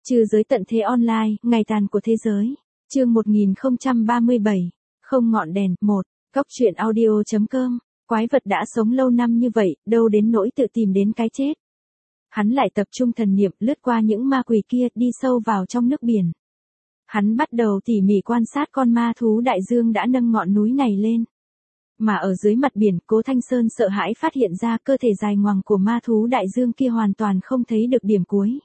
Trừ giới tận thế online, ngày tàn của thế giới. Chương 1037. Không ngọn đèn. 1. Góc truyện audio.com. Quái vật đã sống lâu năm như vậy, đâu đến nỗi tự tìm đến cái chết. Hắn lại tập trung thần niệm lướt qua những ma quỷ kia, đi sâu vào trong nước biển. Hắn bắt đầu tỉ mỉ quan sát con ma thú đại dương đã nâng ngọn núi này lên. Mà ở dưới mặt biển, Cố Thanh Sơn sợ hãi phát hiện ra cơ thể dài ngoằng của ma thú đại dương kia hoàn toàn không thấy được điểm cuối.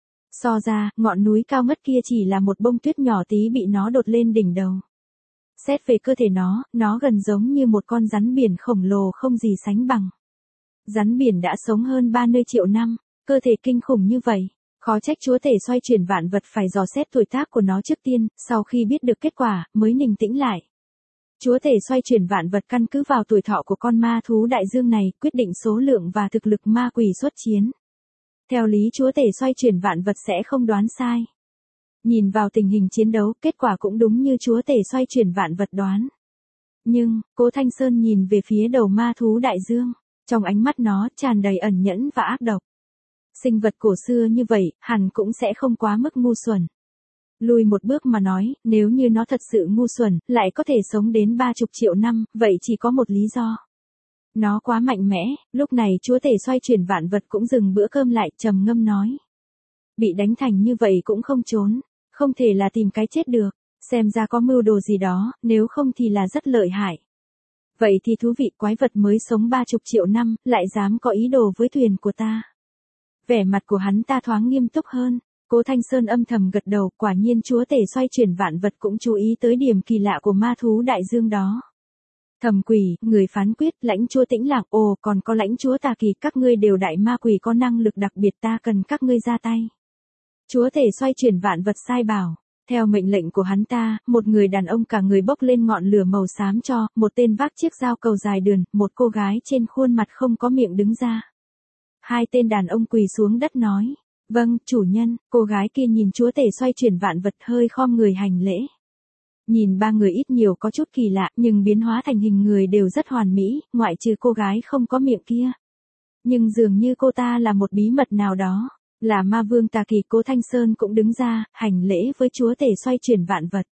So ra, ngọn núi cao ngất kia chỉ là một bông tuyết nhỏ tí bị nó đột lên đỉnh đầu. Xét về cơ thể nó gần giống như một con rắn biển khổng lồ không gì sánh bằng. Rắn biển đã sống hơn 30 triệu năm, cơ thể kinh khủng như vậy. Khó trách chúa tể xoay chuyển vạn vật phải dò xét tuổi tác của nó trước tiên, sau khi biết được kết quả, mới bình tĩnh lại. Chúa tể xoay chuyển vạn vật căn cứ vào tuổi thọ của con ma thú đại dương này, quyết định số lượng và thực lực ma quỷ xuất chiến. Theo lý chúa tể xoay chuyển vạn vật sẽ không đoán sai. Nhìn vào tình hình chiến đấu, kết quả cũng đúng như chúa tể xoay chuyển vạn vật đoán. Nhưng, Cố Thanh Sơn nhìn về phía đầu ma thú đại dương, trong ánh mắt nó tràn đầy ẩn nhẫn và ác độc. Sinh vật cổ xưa như vậy, hẳn cũng sẽ không quá mức ngu xuẩn. Lùi một bước mà nói, nếu như nó thật sự ngu xuẩn, lại có thể sống đến 30 triệu năm, vậy chỉ có một lý do. Nó quá mạnh mẽ, lúc này chúa tể xoay chuyển vạn vật cũng dừng bữa cơm lại, trầm ngâm nói. Bị đánh thành như vậy cũng không trốn, không thể là tìm cái chết được, xem ra có mưu đồ gì đó, nếu không thì là rất lợi hại. Vậy thì thú vị, quái vật mới sống 30 triệu năm, lại dám có ý đồ với thuyền của ta. Vẻ mặt của hắn ta thoáng nghiêm túc hơn. Cố Thanh Sơn âm thầm gật đầu, quả nhiên chúa tể xoay chuyển vạn vật cũng chú ý tới điểm kỳ lạ của ma thú đại dương đó. Thẩm quỷ, người phán quyết, lãnh chúa Tĩnh Lạc, ồ còn có lãnh chúa Tà Kỳ, các ngươi đều đại ma quỷ có năng lực đặc biệt, ta cần các ngươi ra tay. Chúa tể xoay chuyển vạn vật sai bảo. Theo mệnh lệnh của hắn ta, một người đàn ông cả người bốc lên ngọn lửa màu xám cho, một tên vác chiếc dao cầu dài đườn, một cô gái trên khuôn mặt không có miệng đứng ra. Hai tên đàn ông quỳ xuống đất nói. Vâng, chủ nhân. Cô gái kia nhìn chúa tể xoay chuyển vạn vật hơi khom người hành lễ. Nhìn ba người ít nhiều có chút kỳ lạ, nhưng biến hóa thành hình người đều rất hoàn mỹ, ngoại trừ cô gái không có miệng kia. Nhưng dường như cô ta là một bí mật nào đó. Là ma vương Tà Kỳ. Cố Thanh Sơn cũng đứng ra, hành lễ với chúa tể xoay chuyển vạn vật.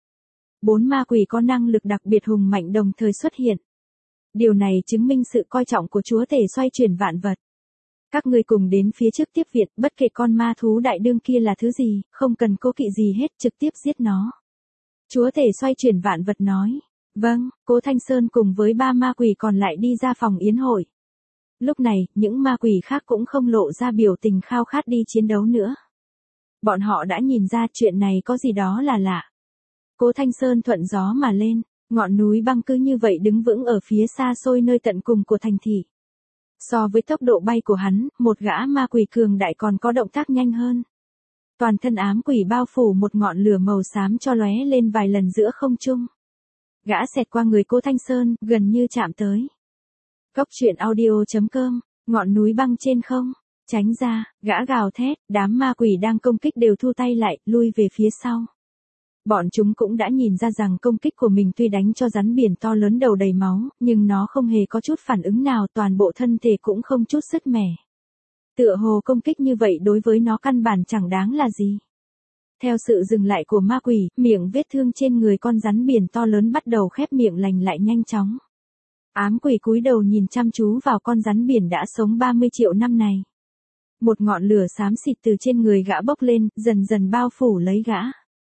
4 ma quỷ có năng lực đặc biệt hùng mạnh đồng thời xuất hiện. Điều này chứng minh sự coi trọng của chúa tể xoay chuyển vạn vật. Các ngươi cùng đến phía trước tiếp viện, bất kể con ma thú đại đương kia là thứ gì, không cần cố kỵ gì hết, trực tiếp giết nó. Chúa tể xoay chuyển vạn vật nói. Vâng, Cố Thanh Sơn cùng với 3 ma quỷ còn lại đi ra phòng yến hội. Lúc này, những ma quỷ khác cũng không lộ ra biểu tình khao khát đi chiến đấu nữa. Bọn họ đã nhìn ra chuyện này có gì đó là lạ. Cố Thanh Sơn thuận gió mà lên, ngọn núi băng cứ như vậy đứng vững ở phía xa xôi nơi tận cùng của thành thị. So với tốc độ bay của hắn, một gã ma quỷ cường đại còn có động tác nhanh hơn. Toàn thân ám quỷ bao phủ một ngọn lửa màu xám cho lóe lên vài lần giữa không trung. Gã xẹt qua người Cố Thanh Sơn, gần như chạm tới. Góc truyện audio.com, ngọn núi băng trên không, tránh ra, gã gào thét, đám ma quỷ đang công kích đều thu tay lại, lui về phía sau. Bọn chúng cũng đã nhìn ra rằng công kích của mình tuy đánh cho rắn biển to lớn đầu đầy máu, nhưng nó không hề có chút phản ứng nào, toàn bộ thân thể cũng không chút sứt mẻ. Tựa hồ công kích như vậy đối với nó căn bản chẳng đáng là gì. Theo sự dừng lại của ma quỷ, miệng vết thương trên người con rắn biển to lớn bắt đầu khép miệng lành lại nhanh chóng. Ám quỷ cúi đầu nhìn chăm chú vào con rắn biển đã sống 30 triệu năm này. Một ngọn lửa xám xịt từ trên người gã bốc lên, dần dần bao phủ lấy gã.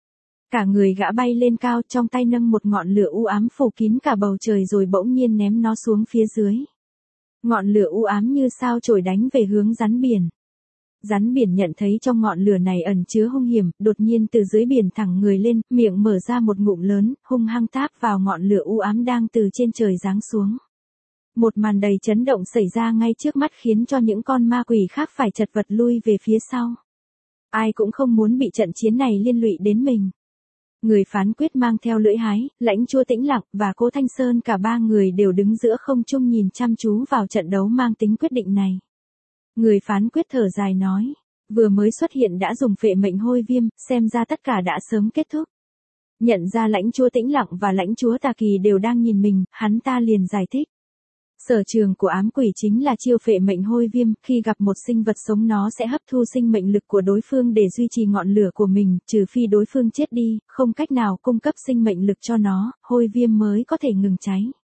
Cả người gã bay lên cao, trong tay nâng một ngọn lửa u ám phủ kín cả bầu trời rồi bỗng nhiên ném nó xuống phía dưới. Ngọn lửa u ám như sao chổi đánh về hướng rắn biển. Rắn biển nhận thấy trong ngọn lửa này ẩn chứa hung hiểm, đột nhiên từ dưới biển thẳng người lên, miệng mở ra một ngụm lớn, hung hăng táp vào ngọn lửa u ám đang từ trên trời giáng xuống. Một màn đầy chấn động xảy ra ngay trước mắt khiến cho những con ma quỷ khác phải chật vật lui về phía sau. Ai cũng không muốn bị trận chiến này liên lụy đến mình. Người phán quyết mang theo lưỡi hái, lãnh chúa Tĩnh Lạc và Cố Thanh Sơn cả 3 người đều đứng giữa không trung nhìn chăm chú vào trận đấu mang tính quyết định này. Người phán quyết thở dài nói, vừa mới xuất hiện đã dùng phệ mệnh hôi viêm, xem ra tất cả đã sớm kết thúc. Nhận ra lãnh chúa Tĩnh Lạc và lãnh chúa Tà Kỳ đều đang nhìn mình, hắn ta liền giải thích. Sở trường của ám quỷ chính là chiêu phệ mệnh hôi viêm, khi gặp một sinh vật sống nó sẽ hấp thu sinh mệnh lực của đối phương để duy trì ngọn lửa của mình, trừ phi đối phương chết đi, không cách nào cung cấp sinh mệnh lực cho nó, hôi viêm mới có thể ngừng cháy.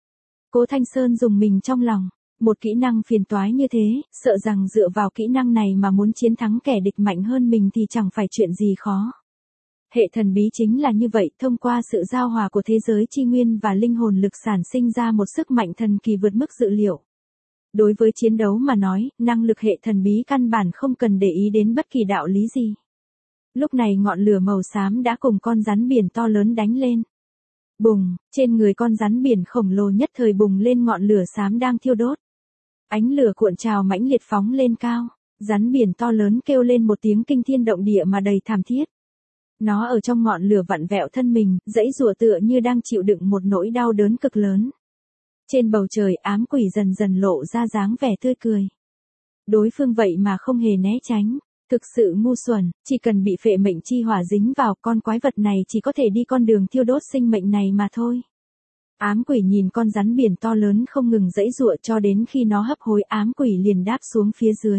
Cố Thanh Sơn dùng mình trong lòng, một kỹ năng phiền toái như thế, sợ rằng dựa vào kỹ năng này mà muốn chiến thắng kẻ địch mạnh hơn mình thì chẳng phải chuyện gì khó. Hệ thần bí chính là như vậy, thông qua sự giao hòa của thế giới chi nguyên và linh hồn lực sản sinh ra một sức mạnh thần kỳ vượt mức dự liệu. Đối với chiến đấu mà nói, năng lực hệ thần bí căn bản không cần để ý đến bất kỳ đạo lý gì. Lúc này ngọn lửa màu xám đã cùng con rắn biển to lớn đánh lên. Bùng, trên người con rắn biển khổng lồ nhất thời bùng lên ngọn lửa xám đang thiêu đốt. Ánh lửa cuộn trào mãnh liệt phóng lên cao, rắn biển to lớn kêu lên một tiếng kinh thiên động địa mà đầy thảm thiết. Nó ở trong ngọn lửa vặn vẹo thân mình, giãy giụa tựa như đang chịu đựng một nỗi đau đớn cực lớn. Trên bầu trời ám quỷ dần dần lộ ra dáng vẻ tươi cười. Đối phương vậy mà không hề né tránh, thực sự ngu xuẩn, chỉ cần bị phệ mệnh chi hỏa dính vào con quái vật này chỉ có thể đi con đường thiêu đốt sinh mệnh này mà thôi. Ám quỷ nhìn con rắn biển to lớn không ngừng giãy giụa cho đến khi nó hấp hối ám quỷ liền đáp xuống phía dưới.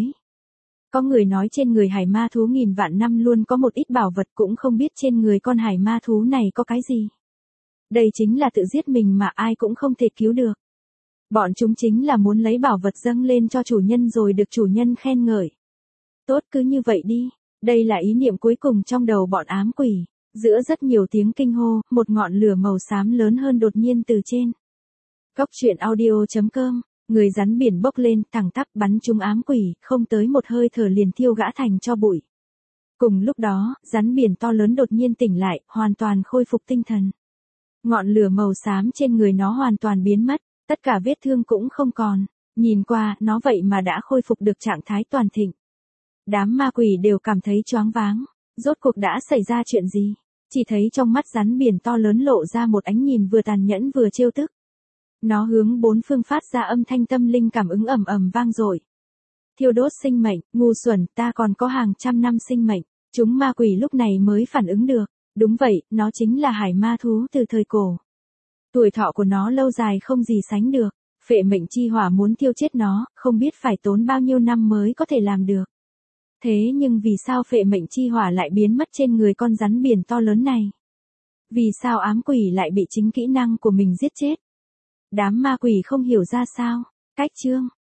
Có người nói trên người hải ma thú nghìn vạn năm luôn có một ít bảo vật cũng không biết trên người con hải ma thú này có cái gì. Đây chính là tự giết mình mà ai cũng không thể cứu được. Bọn chúng chính là muốn lấy bảo vật dâng lên cho chủ nhân rồi được chủ nhân khen ngợi. Tốt cứ như vậy đi, đây là ý niệm cuối cùng trong đầu bọn ám quỷ. Giữa rất nhiều tiếng kinh hô, một ngọn lửa màu xám lớn hơn đột nhiên từ trên. Góc truyện audio.com, người rắn biển bốc lên, thẳng tắp bắn trúng ám quỷ, không tới một hơi thở liền thiêu gã thành tro bụi. Cùng lúc đó, rắn biển to lớn đột nhiên tỉnh lại, hoàn toàn khôi phục tinh thần. Ngọn lửa màu xám trên người nó hoàn toàn biến mất, tất cả vết thương cũng không còn. Nhìn qua, nó vậy mà đã khôi phục được trạng thái toàn thịnh. Đám ma quỷ đều cảm thấy choáng váng. Rốt cuộc đã xảy ra chuyện gì? Chỉ thấy trong mắt rắn biển to lớn lộ ra một ánh nhìn vừa tàn nhẫn vừa trêu tức. Nó hướng bốn phương phát ra âm thanh tâm linh cảm ứng ầm ầm vang dội. Thiêu đốt sinh mệnh, ngu xuẩn, ta còn có hàng trăm năm sinh mệnh. Chúng ma quỷ lúc này mới phản ứng được. Đúng vậy, nó chính là hải ma thú từ thời cổ. Tuổi thọ của nó lâu dài không gì sánh được. Phệ mệnh chi hỏa muốn thiêu chết nó, không biết phải tốn bao nhiêu năm mới có thể làm được. Thế nhưng vì sao phệ mệnh chi hỏa lại biến mất trên người con rắn biển to lớn này? Vì sao ám quỷ lại bị chính kỹ năng của mình giết chết? Đám ma quỷ không hiểu ra sao. Cách chương